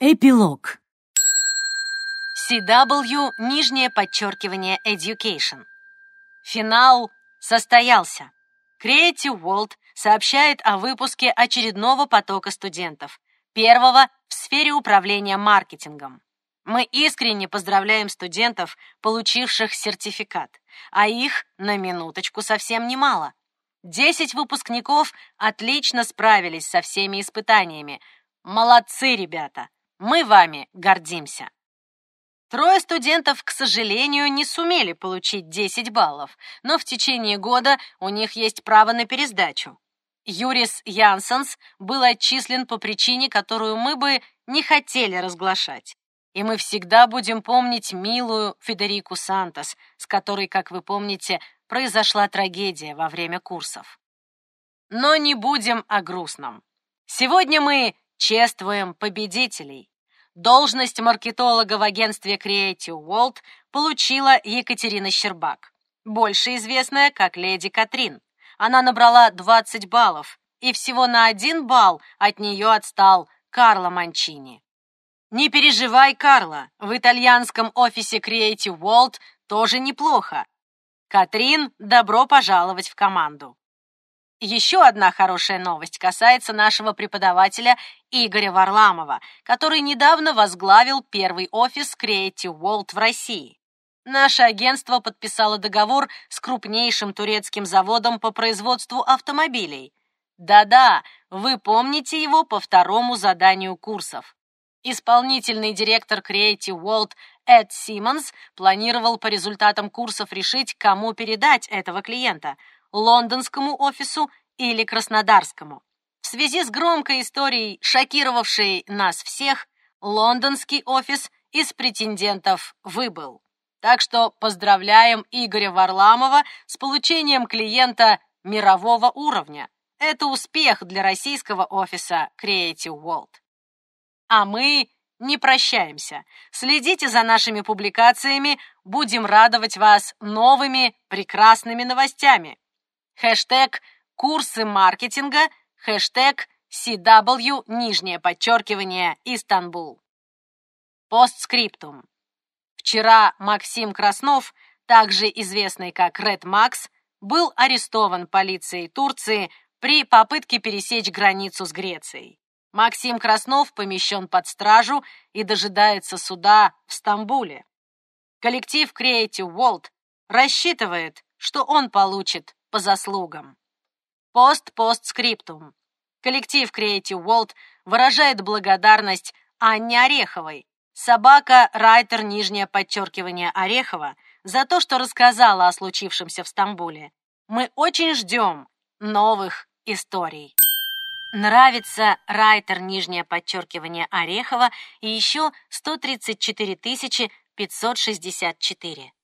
Эпилог. CW, нижнее подчеркивание, Education. Финал состоялся. Creative World сообщает о выпуске очередного потока студентов, первого в сфере управления маркетингом. Мы искренне поздравляем студентов, получивших сертификат, а их, на минуточку, совсем немало. 10 выпускников отлично справились со всеми испытаниями. Молодцы, ребята! Мы вами гордимся. 3 студентов, к сожалению, не сумели получить 10 баллов, но в течение года у них есть право на пересдачу. Юрис Янсенс был отчислен по причине, которую мы бы не хотели разглашать. И мы всегда будем помнить милую Федерику Сантос, с которой, как вы помните, произошла трагедия во время курсов. Но не будем о грустном. Сегодня мы чествуем победителей. Должность маркетолога в агентстве Creative World получила Екатерина Щербак, больше известная как Леди Катрин. Она набрала 20 баллов, и всего на 1 балл от нее отстал Карло Манчини. Не переживай, Карло, в итальянском офисе Creative World тоже неплохо. Катрин, добро пожаловать в команду. Еще одна хорошая новость касается нашего преподавателя Игоря Варламова, который недавно возглавил первый офис Creative World в России. Наше агентство подписало договор с крупнейшим турецким заводом по производству автомобилей. Да-да, вы помните его по 2-му заданию курсов. Исполнительный директор Creative World Эд Симмонс планировал по результатам курсов решить, кому передать этого клиента – лондонскому офису или краснодарскому. В связи с громкой историей, шокировавшей нас всех, лондонский офис из претендентов выбыл. Так что поздравляем Игоря Варламова с получением клиента мирового уровня. Это успех для российского офиса Creative World. А мы не прощаемся. Следите за нашими публикациями, будем радовать вас новыми прекрасными новостями. Хэштег «Курсы маркетинга», хэштег CW, нижнее подчеркивание, Истанбул. Постскриптум. Вчера Максим Краснов, также известный как Red Max, был арестован полицией Турции при попытке пересечь границу с Грецией. Максим Краснов помещен под стражу и дожидается суда в Стамбуле. Коллектив Creative World рассчитывает, что он получит по заслугам. Постскриптум. Коллектив Creative World выражает благодарность Анне Ореховой, собака Райтер, нижнее подчеркивание, Орехова, за то, что рассказала о случившемся в Стамбуле. Мы очень ждем новых историй. Нравится Райтер, нижнее подчеркивание, Орехова и еще 134 564.